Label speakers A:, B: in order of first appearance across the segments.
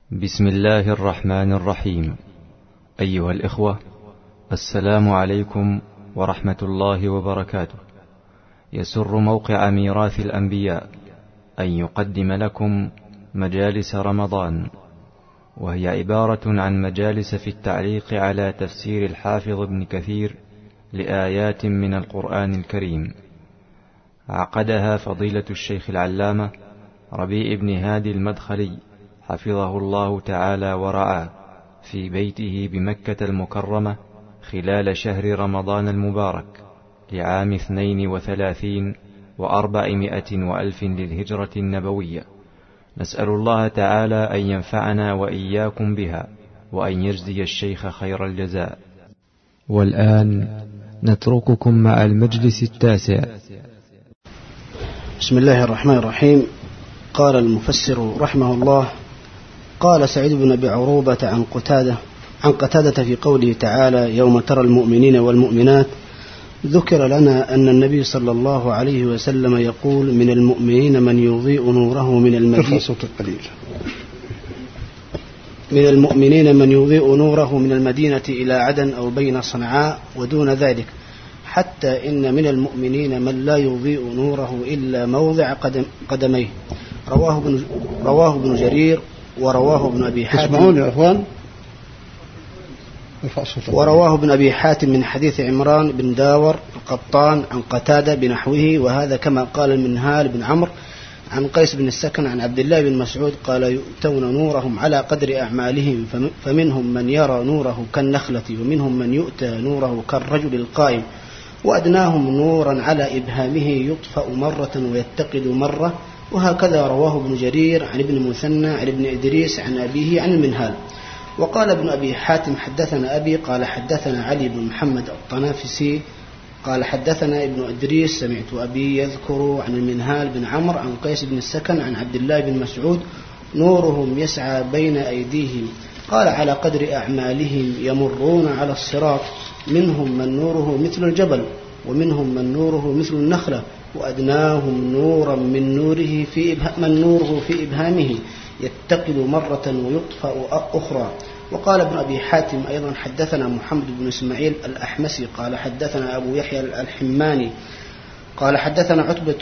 A: بسم الله الرحمن الرحيم. أيها الإخوة، السلام عليكم ورحمة الله وبركاته. يسر موقع ميراث الأنبياء أن يقدم لكم مجالس رمضان، وهي عبارة عن مجالس في التعليق على تفسير الحافظ ابن كثير لآيات من القرآن الكريم. عقدها فضيلة الشيخ العلامة ربيع بن هادي المدخلي حفظه الله تعالى ورعاه في بيته بمكة المكرمة خلال شهر رمضان المبارك لعام 32 و400 وألف للهجرة النبوية. نسأل الله تعالى أن ينفعنا وإياكم بها، وأن يجزي الشيخ خير الجزاء. والآن نترككم مع المجلس التاسع.
B: بسم الله الرحمن الرحيم. قال المفسر رحمه الله: قال سعيد بن أبي عروبة عن قتادة في قوله تعالى: يوم ترى المؤمنين والمؤمنات، ذكر لنا أن النبي صلى الله عليه وسلم يقول: من المؤمنين من يضيء نوره من المدينة إلى عدن أو بين صنعاء ودون ذلك، حتى إن من المؤمنين من لا يضيء نوره إلا موضع قدميه. رواه ابن جرير ورواه ابن أبي حاتم. ورواه ابن أبي حاتم من حديث عمران بن داور القطان عن قتادة بنحوه، وهذا كما قال المنهال بن عمرو عن قيس بن السكن عن عبد الله بن مسعود قال: يؤتون نورهم على قدر أعمالهم، فمنهم من يرى نوره كالنخلة، ومنهم من يؤتى نوره كالرجل القائم، وأدناهم نورا على إبهامه يطفأ مرة ويتقد مرة. وهكذا رواه ابن جرير عن ابن مثنى عن ابن إدريس عن أبيه عن المنهال. وقال ابن أبي حاتم: حدثنا أبي قال حدثنا علي بن محمد الطنافسي قال حدثنا ابن إدريس سمعت أبي يذكر عن المنهال بن عمرو عن قيس بن السكن عن عبد الله بن مسعود: نورهم يسعى بين أيديهم، قال على قدر أعمالهم يمرون على الصراط، منهم من نوره مثل الجبل، ومنهم من نوره مثل النخلة، وأدناهم نورا من نوره في إبهامه يتقد مرة ويطفأ أخرى. وقال ابن أبي حاتم أيضا: حدثنا محمد بن إسماعيل الأحمسي قال حدثنا أبو يحيى الحماني قال حدثنا عتبة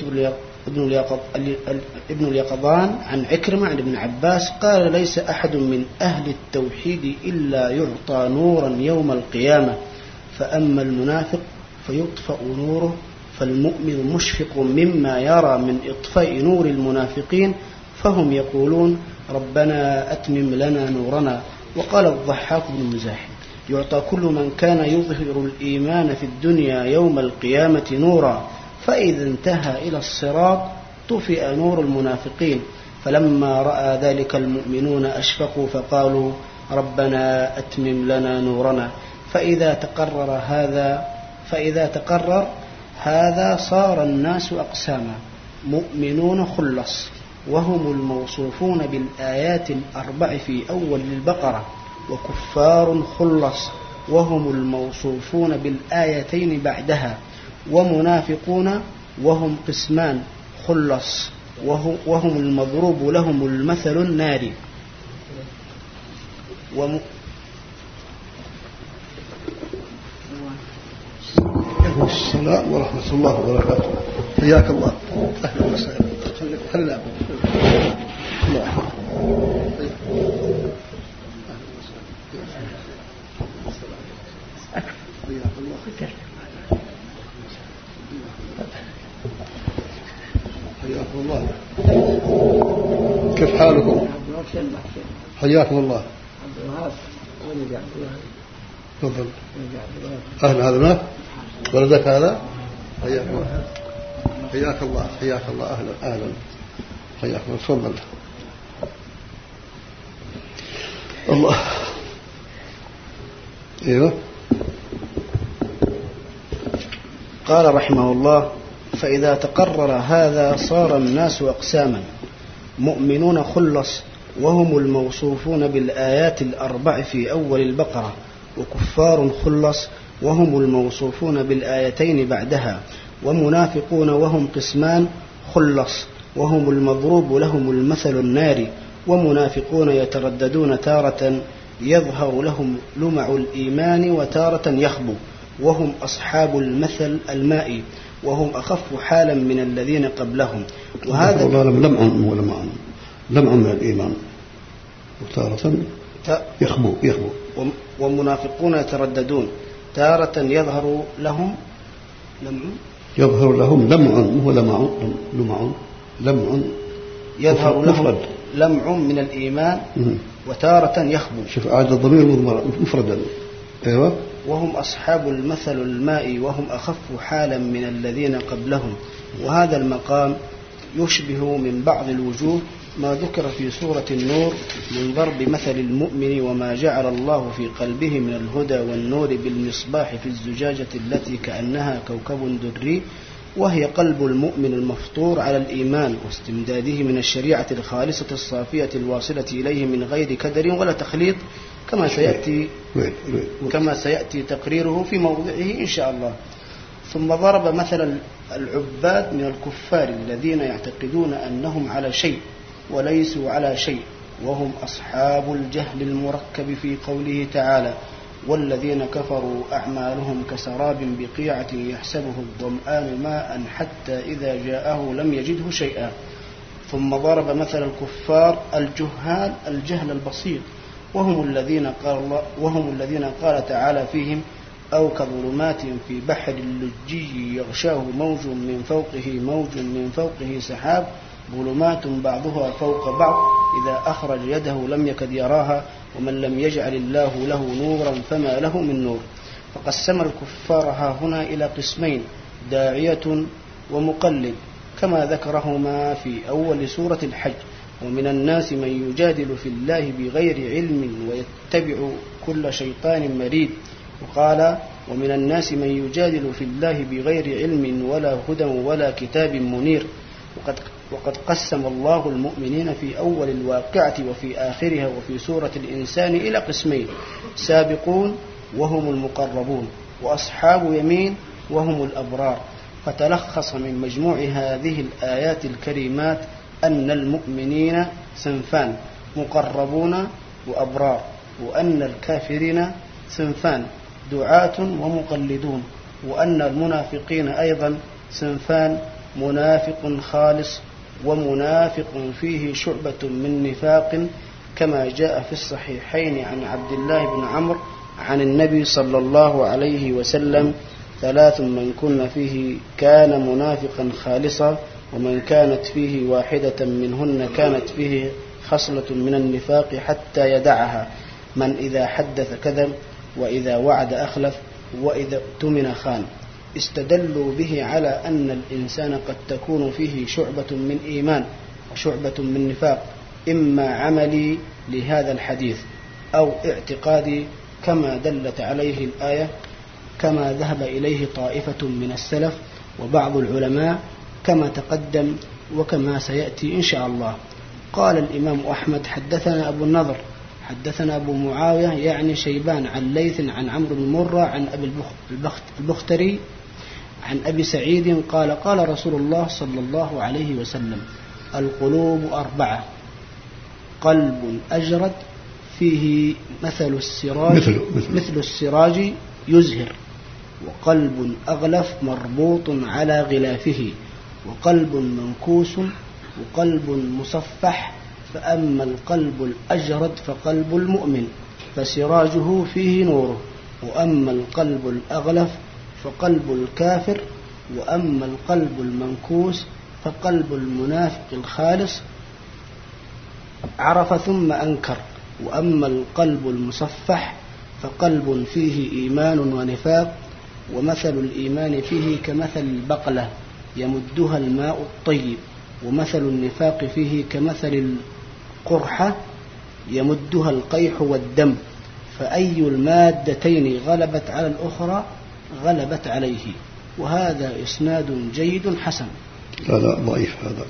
B: ابن اليقظان عن عكرمة عن ابن عباس قال: ليس أحد من أهل التوحيد إلا يعطى نورا يوم القيامة، فأما المنافق فيطفأ نوره، فالمؤمن مشفق مما يرى من إطفاء نور المنافقين، فهم يقولون: ربنا أتمم لنا نورنا. وقال الضحاك بن مزاحم: يعطى كل من كان يظهر الإيمان في الدنيا يوم القيامة نورا، فإذا انتهى إلى الصراط طفئ نور المنافقين، فلما رأى ذلك المؤمنون أشفقوا فقالوا: ربنا أتمم لنا نورنا. فإذا تقرر هذا صار الناس أقساما: مؤمنون خلص وهم الموصوفون بالآيات الأربع في أول البقرة، وكفار خلص وهم الموصوفون بالآيتين بعدها، ومنافقون وهم قسمان خلص وهم المضروب لهم المثل الناري.
C: السلام ورحمة الله وبركاته. حياك الله. أهلا وسهلا. هلا. حياكم الله. كيف حالكم؟ حياكم الله. تفضل. أهل هذا ما ولدك هذا؟ حياك الله. حياك الله. حياك الله. أهلا. حياك الله. تفضل. الله. ايوه.
B: قال رحمه الله: فإذا تقرر هذا صار الناس أقساما: مؤمنون خلص وهم الموصوفون بالآيات الأربع في أول البقرة، وكفار خلص وهم الموصوفون بالآيتين بعدها، ومنافقون وهم قسمان خلص وهم المضروب لهم المثل الناري، ومنافقون يترددون تارة يظهر لهم لمع الإيمان وتارة يخبو وهم أصحاب المثل المائي وهم أخف حالا من الذين قبلهم.
C: وهذا لمع من الإيمان وتارة يخبو
B: ومنافقون يترددون تارة يظهر لهم يظهر لهم لمع من الإيمان وتارة يخبو.
C: شوف عاد الضمير مفردا. أيوة.
B: وهم أصحاب المثل المائي وهم أخف حالا من الذين قبلهم. وهذا المقام يشبه من بعض الوجوه ما ذكر في سورة النور من ضرب مثل المؤمن وما جعل الله في قلبه من الهدى والنور بالمصباح في الزجاجة التي كأنها كوكب دري وهي قلب المؤمن المفطور على الإيمان واستمداده من الشريعة الخالصة الصافية الواصلة إليه من غير كدر ولا تخليط كما سيأتي تقريره في موضعه إن شاء الله. ثم ضرب مثل العباد من الكفار الذين يعتقدون أنهم على شيء وليسوا على شيء وهم أصحاب الجهل المركب في قوله تعالى والذين كفروا أعمالهم كسراب بقيعة يحسبه الظمآن ماء حتى إذا جاءه لم يجده شيئا. ثم ضرب مثل الكفار الجهال الجهل البسيط وهم الذين قال تعالى فيهم أو كظلمات في بحر اللجي يغشاه موج من فوقه سحاب ظلمات بعضها فوق بعض إذا أخرج يده لم يكد يراها ومن لم يجعل الله له نورا فما له من نور. فقسم الكفار هنا إلى قسمين داعية ومقلد كما ذكرهما في أول سورة الحج. ومن الناس من يجادل في الله بغير علم ويتبع كل شيطان مريد. وقال ومن الناس من يجادل في الله بغير علم ولا هدى ولا كتاب منير. وقد قسم الله المؤمنين في أول الواقعة وفي آخرها وفي سورة الإنسان إلى قسمين سابقون وهم المقربون وأصحاب يمين وهم الأبرار. فتلخص من مجموع هذه الآيات الكريمات أن المؤمنين صنفان مقربون وأبرار وأن الكافرين صنفان دعاة ومقلدون وأن المنافقين أيضا صنفان منافق خالص ومنافق فيه شعبة من نفاق كما جاء في الصحيحين عن عبد الله بن عمرو عن النبي صلى الله عليه وسلم 3 من كن فيه كان منافقا خالصا ومن كانت فيه واحدة منهن كانت فيه خصلة من النفاق حتى يدعها من إذا حدث كذب وإذا وعد أخلف وإذا اؤتمن خان. استدلوا به على أن الإنسان قد تكون فيه شعبة من إيمان وشعبة من نفاق إما عملي لهذا الحديث أو اعتقادي كما دلت عليه الآية كما ذهب إليه طائفة من السلف وبعض العلماء كما تقدم وكما سيأتي إن شاء الله. قال الإمام أحمد حدثنا أبو النضر حدثنا أبو معاوية يعني شيبان عن ليث عن عمرو بن مرة عن أبي البختري عن أبي سعيد قال قال رسول الله صلى الله عليه وسلم القلوب 4 قلب أجرد فيه مثل السراج يزهر وقلب أغلف مربوط على غلافه وقلب منكوس وقلب مصفح فأما القلب الأجرد فقلب المؤمن فسراجه فيه نوره وأما القلب الأغلف فقلب الكافر وأما القلب المنكوس فقلب المنافق الخالص عرف ثم أنكر وأما القلب المصفح فقلب فيه إيمان ونفاق ومثل الإيمان فيه كمثل البقلة يمدها الماء الطيب ومثل النفاق فيه كمثل القرحة يمدها القيح والدم فأي المادتين غلبت على الأخرى غلبت عليه. وهذا إسناد جيد حسن.
C: لا ضعيف هذا.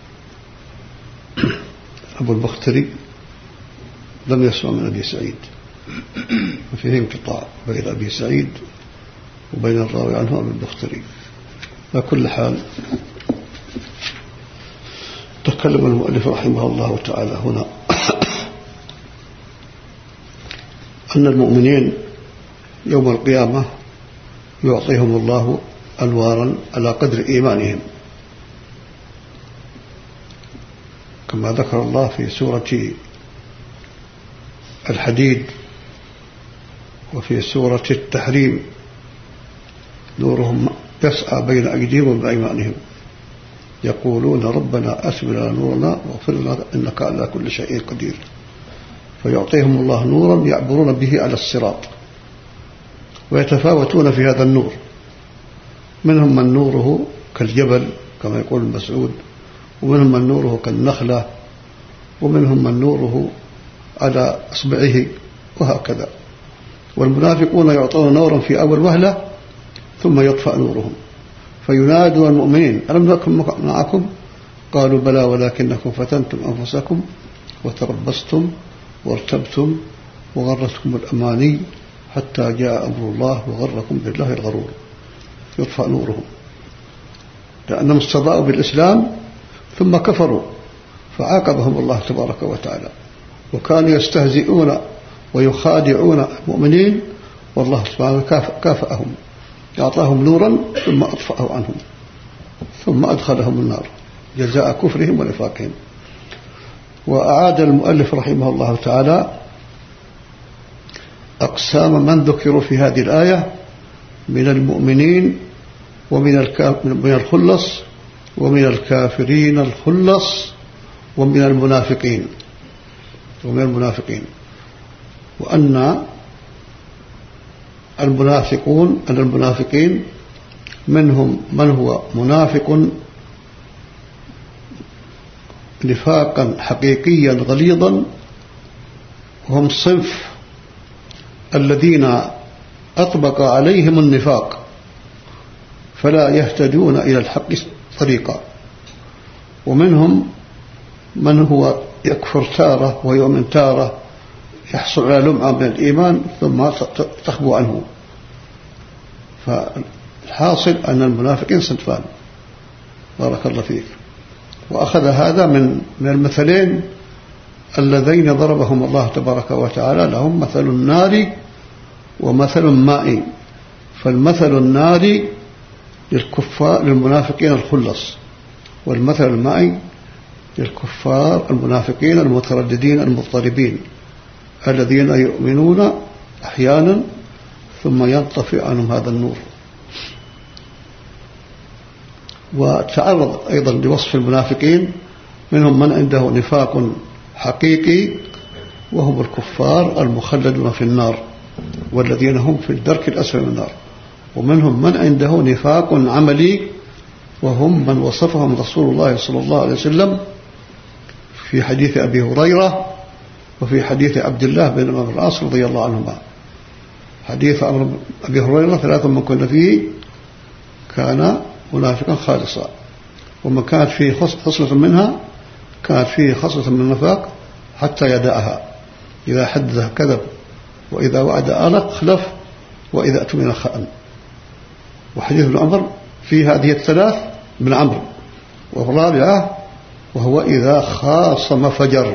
C: أبو البختري لم يسمع من أبي سعيد وفيه انقطاع بين أبي سعيد وبين الراوي عنه أبو البختري. على كل حال تكلم المؤلف رحمه الله تعالى هنا أن المؤمنين يوم القيامة يعطيهم الله أنوارا على قدر إيمانهم، كما ذكر الله في سورة الحديد وفي سورة التحريم: نورهم يسعى بين أيديهم وبأيمانهم يقولون ربنا أتم لنا نورنا واغفر لنا إنك على كل شيء قدير. فيعطيهم الله نورا يعبرون به على الصراط، ويتفاوتون في هذا النور. منهم من نوره كالجبل كما يقول المسعود، ومنهم من نوره كالنخلة، ومنهم من نوره على أصبعه، وهكذا. والمنافقون يعطون نورا في أول وهلة ثم يطفأ نورهم، فينادوا المؤمنين: ألم نكن معكم؟ قالوا: بلى ولكنكم فتنتم أنفسكم وتربصتم وارتبتم وغرتكم الأماني حتى جاء أمر الله وغركم بالله الغرور. يطفأ نورهم لأنهم استضاءوا بالإسلام ثم كفروا، فعاقبهم الله تبارك وتعالى. وكانوا يستهزئون ويخادعون المؤمنين، والله سبحانه كافأهم، أعطاهم نورا ثم أطفأه عنهم، ثم أدخلهم النار جزاء كفرهم ونفاقهم. وأعاد المؤلف رحمه الله تعالى أقسام من ذكروا في هذه الآية من المؤمنين ومن الخلص ومن الكافرين الخلص ومن المنافقين. وأن المنافقين منهم من هو منافق نفاقا حقيقيا غليظا، وهم صنف الذين أطبق عليهم النفاق فلا يهتدون إلى الحق طريقا. ومنهم من هو يكفر تارة ويؤمن تارة، يحصل على لمعة من الإيمان ثم تخبو عنه. فالحاصل أن المنافقين صنفان، بارك الله فيك. وأخذ هذا من المثلين اللذين ضربهم الله تبارك وتعالى، لهم مثل النار ومثل الماء. فالمثل النار للكفار للمنافقين الخلص، والمثل الماء للكفار المنافقين المترددين المضطربين الذين يؤمنون أحيانا ثم ينطفئ عنهم هذا النور. وتعرض أيضا لوصف المنافقين: منهم من عنده نفاق حقيقي وهم الكفار المخلدون في النار والذين هم في الدرك الأسفل من النار، ومنهم من عنده نفاق عملي وهم من وصفهم رسول الله صلى الله عليه وسلم في حديث أبي هريرة وفي حديث عبد الله بن عمرو بن العاص رضي الله عنهما. حديث أبي هريرة: 3 من كن فيه كان منافقا خالصا، ومن كانت فيه خصلة منها كانت فيه خصلة من النفاق حتى يدعها: إذا حدث كذب، وإذا وعد أخلف، وإذا أؤتمن خان. وحديث ابن عمر في هذه الثلاث ابن عمرو. والرابعة: وهو إذا خاصم فجر.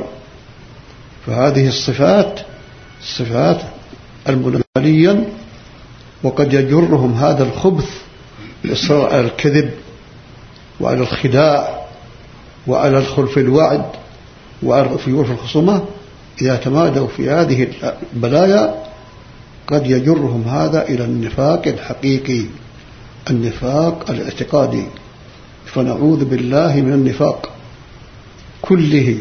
C: فهذه الصفات صفات المنافقين، وقد يجرهم هذا الخبث الإصرار على الكذب وعلى الخداع وعلى الخلف الوعد وعلى الفجور في الخصومة. إذا تمادوا في هذه البلايا قد يجرهم هذا إلى النفاق الحقيقي، النفاق الاعتقادي. فنعوذ بالله من النفاق كله،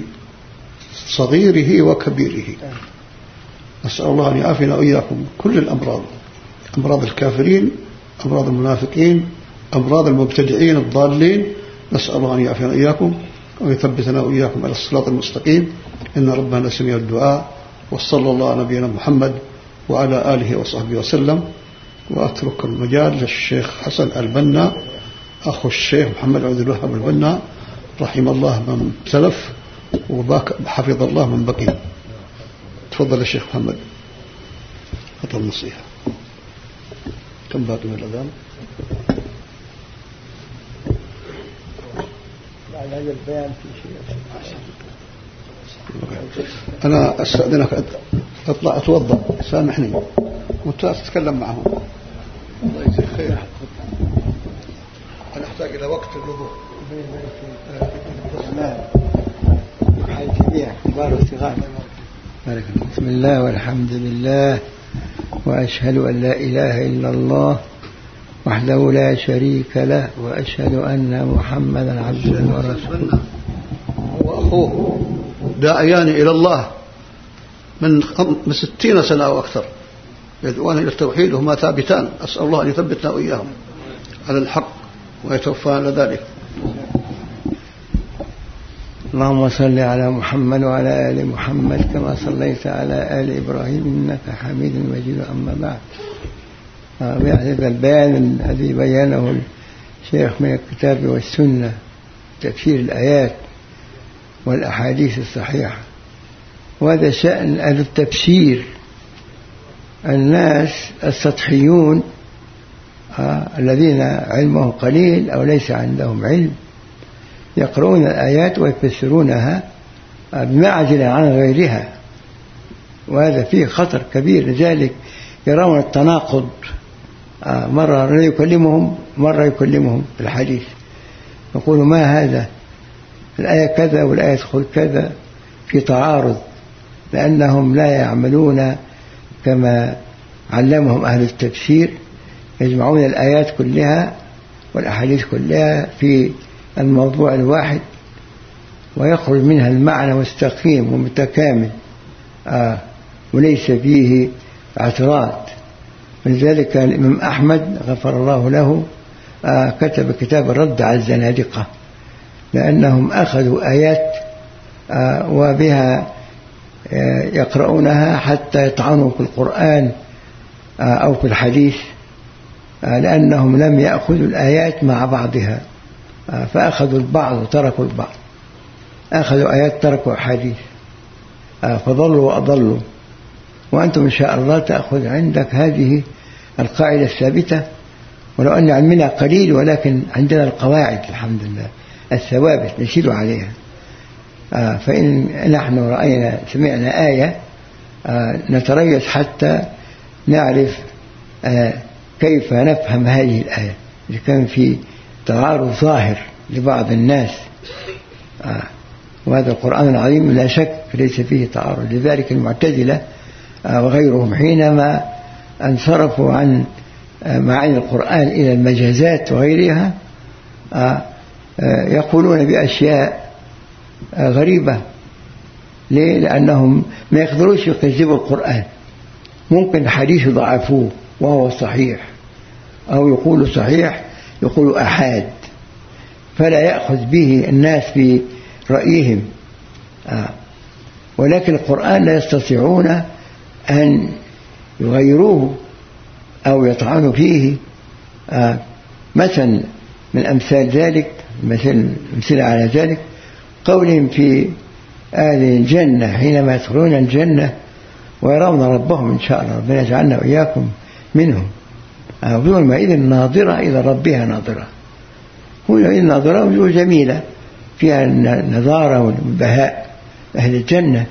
C: صغيره وكبيره. نسأل الله أن يعافينا وإياكم كل الأمراض، أمراض الكافرين، أمراض المنافقين، أمراض المبتدعين الضالين. نسأل الله أن يعافينا وإياكم ويثبتنا وإياكم على الصراط المستقيم. إن ربنا سميع الدعاء. وصلى الله على نبينا محمد وعلى آله وصحبه وسلم. وأترك المجال للشيخ حسن البنا أخو الشيخ محمد عبد الوهاب البنا، رحم الله من سلف وحفظ الله من بقي. تفضل الشيخ محمد، هذا النصيحة. كم باقي من الأذان؟
D: بعد هذا البيان في شيء.
C: أنا أستأذنك أطلع أتوضأ. سامحني وتتكلم معهم. الله يجزيك خير. أنا أحتاج إلى وقت الوضوء.
D: بسم الله والحمد لله وأشهد أن لا إله إلا الله وحده لا شريك له وأشهد أن محمدا عبده ورسوله.
C: وأخوه داعيان إلى الله من 60 سنة أو أكثر يدعون إلى التوحيد وهما ثابتان. أسأل الله أن يثبتنا وإياهم على الحق ويتوفانا على ذلك.
D: اللهم صل على محمد وعلى آل محمد كما صليت على آل إبراهيم إنك حميد مجيد. أما بعد، هذا البيان الذي بيانه الشيخ من الكتاب والسنة تفسير الآيات والأحاديث الصحيحة، وهذا شأن أهل التفسير. الناس السطحيون الذين علمهم قليل أو ليس عندهم علم يقرؤون الآيات ويفسرونها بمعزل عن غيرها، وهذا فيه خطر كبير. لذلك يرون التناقض، مرة لا يكلمهم مرة يكلمهم في الحديث، يقولوا ما هذا، الآية كذا والآية تقول كذا، في تعارض، لأنهم لا يعملون كما علمهم أهل التفسير، يجمعون الآيات كلها والأحاديث كلها في الموضوع الواحد ويخرج منها المعنى مستقيم ومتكامل وليس فيه اعتراض. ولذلك كان الإمام أحمد غفر الله له كتب كتاب الرد على الزنادقة، لأنهم أخذوا آيات وبها يقرؤونها حتى يطعنوا في القرآن أو في الحديث، لأنهم لم يأخذوا الآيات مع بعضها، فأخذوا البعض وتركوا البعض، أخذوا آيات تركوا أحاديث، فضلوا وأضلوا. وأنتم إن شاء الله تأخذ عندك هذه القاعدة الثابتة، ولو أن علمنا قليل ولكن عندنا القواعد الحمد لله الثوابت نشير عليها. فإن نحن رأينا سمعنا آية نتريث حتى نعرف كيف نفهم هذه الآية، إذا كان في تعارض ظاهر لبعض الناس. وهذا القرآن العظيم لا شك ليس فيه تعارض. لذلك المعتزلة وغيرهم حينما انصرفوا عن معاني القرآن إلى المجازات وغيرها يقولون بأشياء غريبة. ليه؟ لأنهم ما يقدروش يكذبوا القرآن. ممكن حديث ضعفوه وهو صحيح، أو يقولوا صحيح يقولوا أحاد، فلا يأخذ به الناس في رأيهم. ولكن القرآن لا يستطيعون أن يغيروه أو يطعنوا فيه. مثلا من أمثال ذلك، مثل على ذلك قولهم في أهل الجنة حينما يدخلون الجنة ويرون ربهم إن شاء الله، ربنا يجعلنا وإياكم منهم، وجوه يومئذ ناظرة إلى ربها ناظرة. يومئذ ناظرة وجوه جميلة فيها النضارة والبهاء أهل الجنة،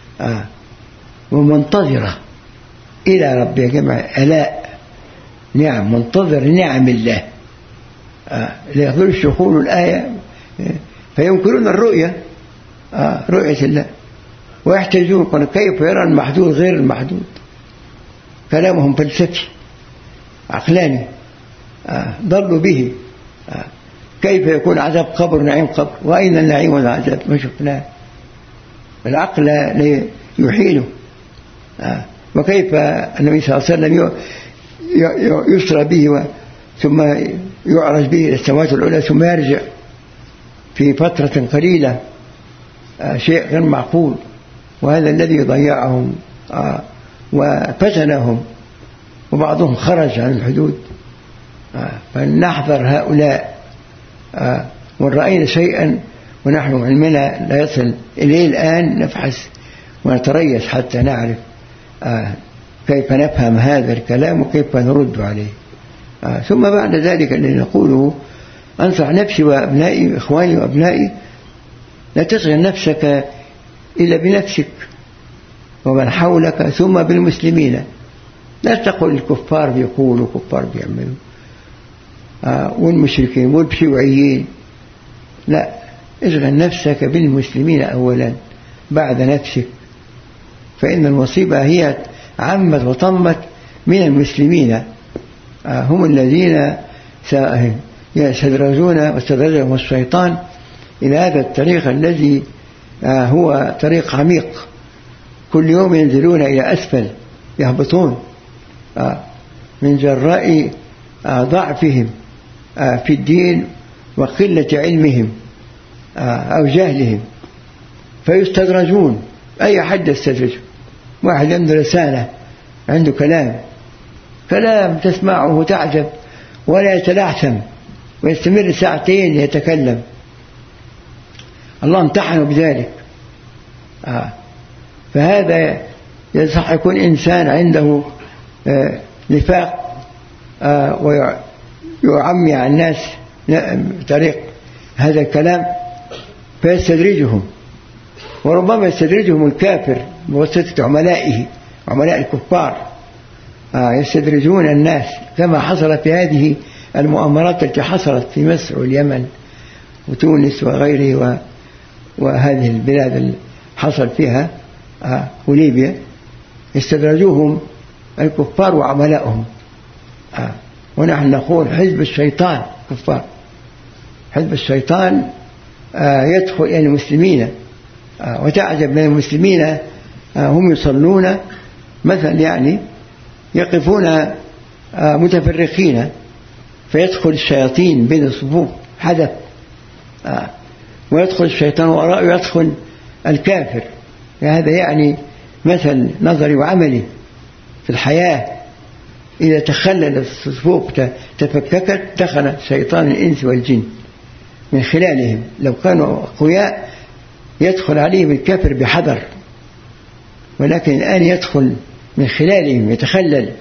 D: ومنتظرة إلى ربها، جمع ألاء نعم، منتظر نعم الله. لا يقدرش يقولوا الآية فينكرون الرؤية، رؤية الله، ويحتجون كيف يرى المحدود غير المحدود. كلامهم فلسفي عقلاني ضلوا به. كيف يكون عذاب قبر نعيم قبر، وأين النعيم والعذاب؟ ما شفناه، العقل لا يحيله. وكيف النبي صلى الله عليه وسلم يسرى به ثم يعرج به إلى السماوات العلى ثم يرجع في فترة قليلة، شيء غير معقول. وهذا الذي ضيعهم وفتنهم، وبعضهم خرج عن الحدود. فلنحذر هؤلاء. وإن رأينا شيئا ونحن علمنا لا يصل إليه الآن نبحث ونتريث حتى نعرف كيف نفهم هذا الكلام وكيف نرد عليه. ثم بعد ذلك الذي نقوله أنصح نفسي وأبنائي إخواني وأبنائي، لا تشغل نفسك إلا بنفسك. ومن حولك ثم بالمسلمين. لا تقل الكفار بيقولوا كفار بيعملوا والمشركين والشيوعيين، لا، اشغل نفسك بالمسلمين أولا بعد نفسك، فإن المصيبة هي عمت وطمت من المسلمين، هم الذين يستدرجون واستدرجهم الشيطان إلى هذا الطريق الذي هو طريق عميق، كل يوم ينزلون إلى أسفل، يهبطون من جراء ضعفهم في الدين وقلة علمهم أو جهلهم، فيستدرجون. أي حد يستدرج، واحد عنده لسانه، عنده كلام تسمعه تعجب ولا يتلعثم ويستمر ساعتين يتكلم، الله امتحنه بذلك. فهذا يصح يكون إنسان عنده نفاق ويعمي على الناس بطريق هذا الكلام فيستدرجهم، وربما يستدرجهم الكافر بواسطة عملائه، عملاء الكفار يستدرجون الناس، كما حصل في هذه المؤامرات التي حصلت في مصر واليمن وتونس وغيره وهذه البلاد اللي حصل فيها وليبيا، استدرجوهم الكفار وعملائهم. ونحن نقول حزب الشيطان كفار، حزب الشيطان يدخل إلى المسلمين، وتعجب من المسلمين هم يصلون مثلا، يعني يقفون متفرقين فيدخل الشياطين بين الصفوف حدث، ويدخل الشيطان وراءه يدخل الكافر. هذا يعني مثل نظري وعملي في الحياة، إذا تخلل الصفوف تفككت دخل شيطان الإنس والجن من خلالهم. لو كانوا أقوياء يدخل عليهم الكافر بحذر، ولكن الآن يدخل من خلالهم يتخلل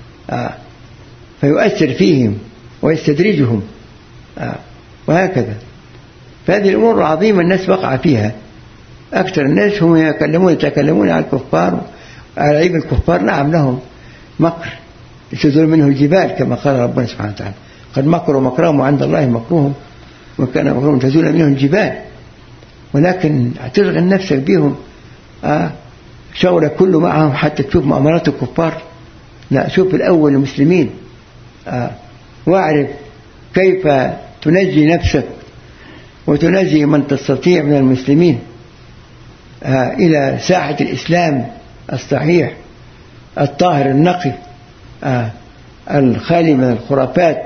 D: فيؤثر فيهم ويستدرجهم وهكذا. فهذه الأمور عظيمة الناس وقع فيها. أكثر الناس هم يتكلمون عن الكفار، على عيب الكفار. نعم لهم مكر يسدون منه الجبال كما قال ربنا سبحانه وتعالى، قد مكروا مكرهم وعند الله مكروهم وكان مكرهم تزول منه الجبال. ولكن تشغل نفسك بهم شغلك كله معهم حتى تشوف مؤامرات الكفار؟ لا، شوف الأول المسلمين، واعرف كيف تنجي نفسك وتنجي من تستطيع من المسلمين إلى ساحة الإسلام الصحيح الطاهر النقي الخالي من الخرافات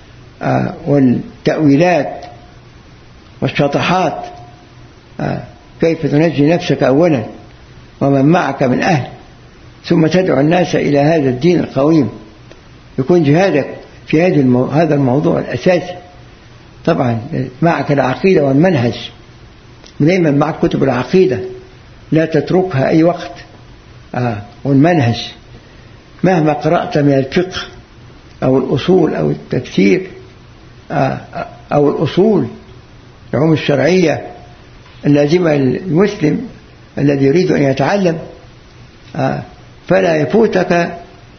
D: والتأويلات والشطحات. كيف تنجي نفسك أولا ومن معك من أهل، ثم تدعو الناس إلى هذا الدين القويم. يكون جهادك في هذا الموضوع الأساسي. طبعا معك العقيدة والمنهج، دائما معك كتب العقيدة لا تتركها أي وقت، والمنهج مهما قرأت من الفقه أو الأصول أو التفسير أو الأصول العلوم الشرعية اللازمة للمسلم الذي يريد أن يتعلم، فلا يفوتك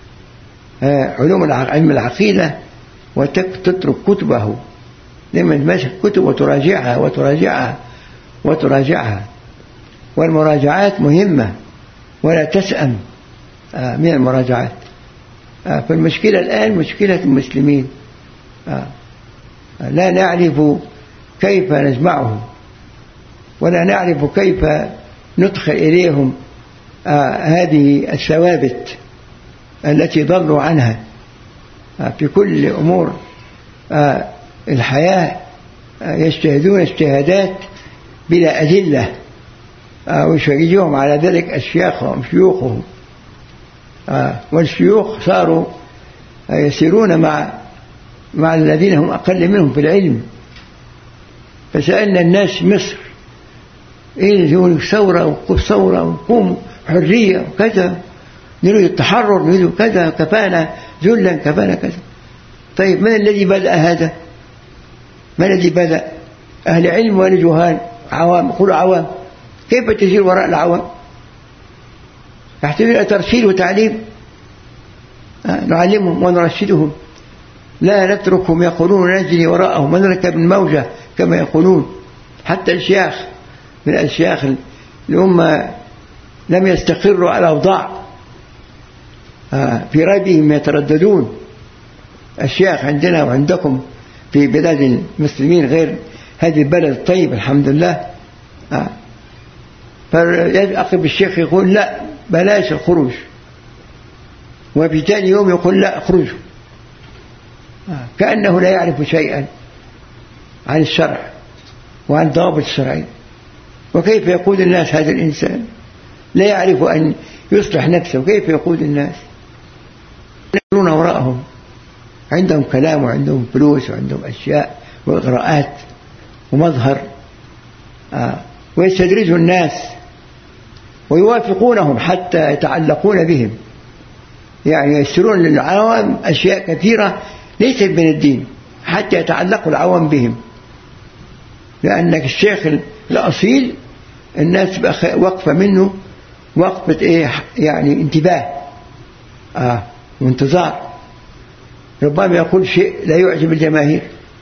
D: علم العقيدة وتترك كتبه. لما تمسك كتب وتراجعها والمراجعات مهمة ولا تسأم من المراجعات. فالمشكلة الآن مشكلة المسلمين، لا نعرف كيف نجمعهم ولا نعرف كيف ندخل إليهم هذه الثوابت التي ضلوا عنها في كل أمور الحياة. يجتهدون اجتهادات بلا أدلة ويشجعهم على ذلك أشياخهم شيوخهم، والشيوخ صاروا يسيرون مع الذين هم أقل منهم في العلم. فسألنا الناس مصر إيه يقولوا ثورة وقوم حرية وكذا، نريد التحرر، نريد كذا، كفانا ذلا، كفانا كذا. طيب من الذي بدأ هذا؟ من الذي بدأ؟ أهل علم ولا جهال؟ عوام؟ قولوا عوام. كيف تسير وراء العوام؟ يحتاجون إلى ترشيد وتعليم، نعلمهم ونرشدهم، لا نتركهم يقولون نجري وراءهم ونركب الموجة كما يقولون. حتى الشيخ من الأشياخ اللي هم لم يستقروا على أوضاع في ريبهم يترددون، الشيخ عندنا وعندكم في بلاد المسلمين غير هذه البلد الطيب الحمد لله، فيقف الشيخ يقول لا بلاش الخروج، وفي ثاني يوم يقول لا اخرجوا، كأنه لا يعرف شيئا عن الشرع وعن ضوابط الشرعية. وكيف يقود الناس هذا الإنسان لا يعرف أن يصلح نفسه؟ كيف يقود الناس؟ ينظرون وراءهم، عندهم كلام وعندهم فلوس وعندهم أشياء وإغراءات ومظهر، ويستدرجوا الناس ويوافقونهم حتى يتعلقون بهم، يعني يسرون للعوام أشياء كثيرة ليست من الدين حتى يتعلقوا العوام بهم، لأنك الشيخ الأصيل الناس وقفة منه وقفة يعني انتباه وانتظار، ربما يقول شيء لا يعجب الجماهير،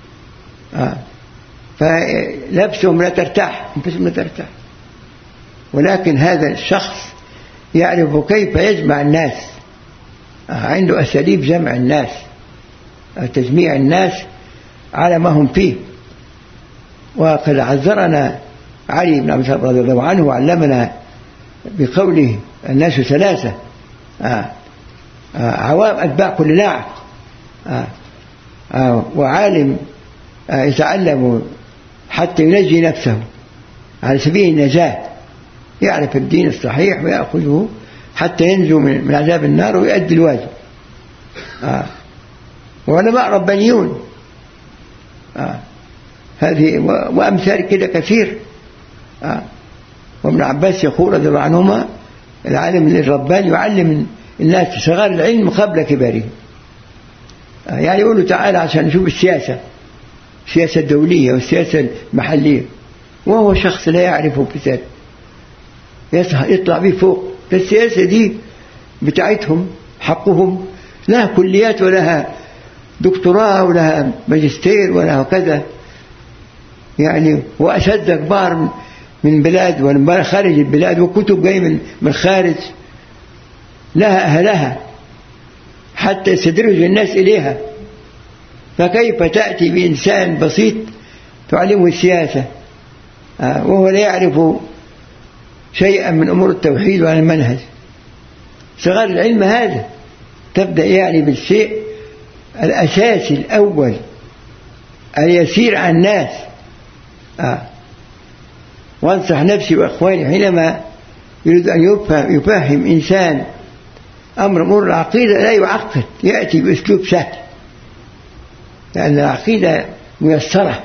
D: فنفسهم لا ترتاح، انفسهم لا ترتاح. ولكن هذا الشخص يعرف كيف يجمع الناس، عنده أساليب جمع الناس، تجميع الناس على ما هم فيه. وقد عذرنا علي بن أبي طالب رضي الله عنه وعلمنا بقوله الناس ثلاثة، عوام أتباع كل ناعق، وعالم يتعلم حتى ينجي نفسه على سبيل النجاة، يعرف الدين الصحيح ويأخذه حتى ينجو من عذاب النار ويؤدي الواجب. وعلماء ربانيون هذه وأمثال كده كثير. وابن عباس يقول رضي الله عنهما العالم الرباني يعلم الناس صغار العلم قبل كبارهم، يعني يقولوا تعالى عشان نشوف السياسة الدولية والسياسة المحلية، وهو شخص لا يعرفه بذات يطلع به فوق. السياسة دي بتاعتهم حقهم، لها كليات ولها دكتوراه ولها ماجستير ولها كذا، يعني وأساتذة كبار من بلاد ومن خارج البلاد وكتب جاي من الخارج، لها أهلها حتى يستدرج الناس إليها. فكيف تأتي بإنسان بسيط تعلمه السياسة وهو لا يعرف شيئا من أمور التوحيد وعن المنهج؟ صغار العلم هذا تبدأ يعني بالشيء الأساسي الأول أن يسير عن الناس. وانصح نفسي وأخواني حينما يريد أن يفهم إنسان أمر العقيدة لا يعقد، يأتي بأسلوب سهل، لأن العقيدة ميسرة.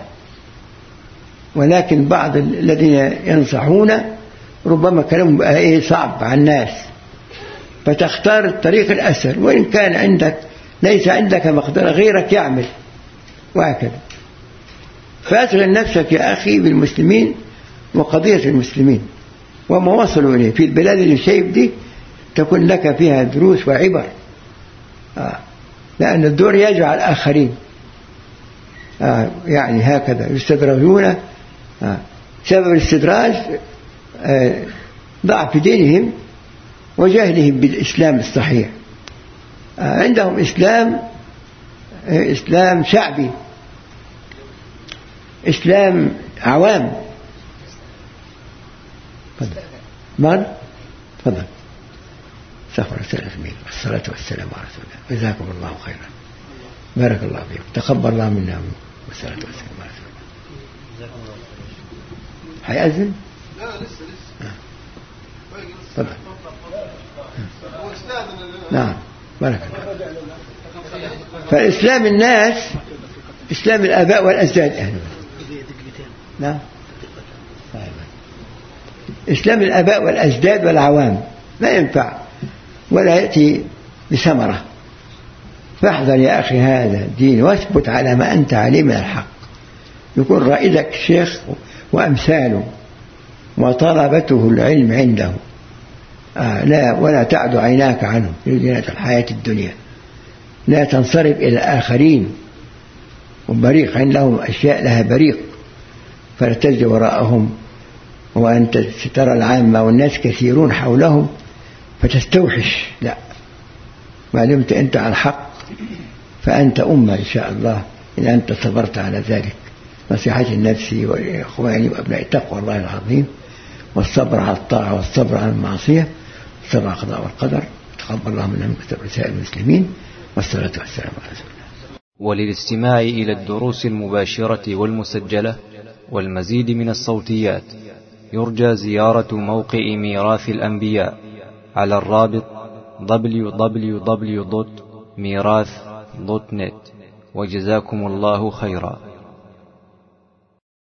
D: ولكن بعض الذين ينصحون ربما كلامهم بقى صعب على الناس، فتختار الطريق الأسهل، وإن كان ليس عندك مقدرة غيرك يعمل، وهكذا. فأشغل نفسك يا أخي بالمسلمين وقضية المسلمين وما وصلوا إليه في البلاد اللي شايف دي، تكون لك فيها دروس وعبر، لأن الدور يجعل الآخرين يعني هكذا يستدرجون. سبب الاستدراج ضعف دينهم وجهلهم بالإسلام الصحيح. عندهم إسلام شعبي، إسلام عوام. تفضل. استغفر الله والصلاة والسلام على رسول الله. جزاكم الله خيرا، بارك الله فيكم، تقبل الله منا والصلاة والسلام على رسول الله. هيأذن؟ لا لسه. تفضل. نعم بارك الله. فالإسلام الناس إسلام الآباء والأجداد. نعم إسلام الآباء والأجداد والعوام لا ينفع ولا يأتي بثمرة. فاحذر يا أخي هذا الدين واثبت على ما أنت عليه من الحق، يكون رائدك الشيخ وأمثاله وطلبته العلم عنده، لا، ولا تعد عيناك عنهم في زينة الحياة الدنيا، لا تنصرف إلى الآخرين، وبريق لهم أشياء لها بريق، فلا تجد وراءهم وأنت ترى العامة والناس كثيرون حولهم فتستوحش. لا، ما دمت أنت على الحق فأنت أمة إن شاء الله إن أنت صبرت على ذلك. نصيحتي لنفسي وإخواني وأبناء تقوى الله العظيم، والصبر على الطاعة والصبر على المعصية والصبر على القضاء والقدر. تقبل الله منا ومنكم رسائل المسلمين، والصلاة والسلام على رسول الله.
A: وللاستماع إلى الدروس المباشرة والمسجلة والمزيد من الصوتيات يرجى زيارة موقع ميراث الأنبياء على الرابط www.mirath.net. وجزاكم الله خيرا.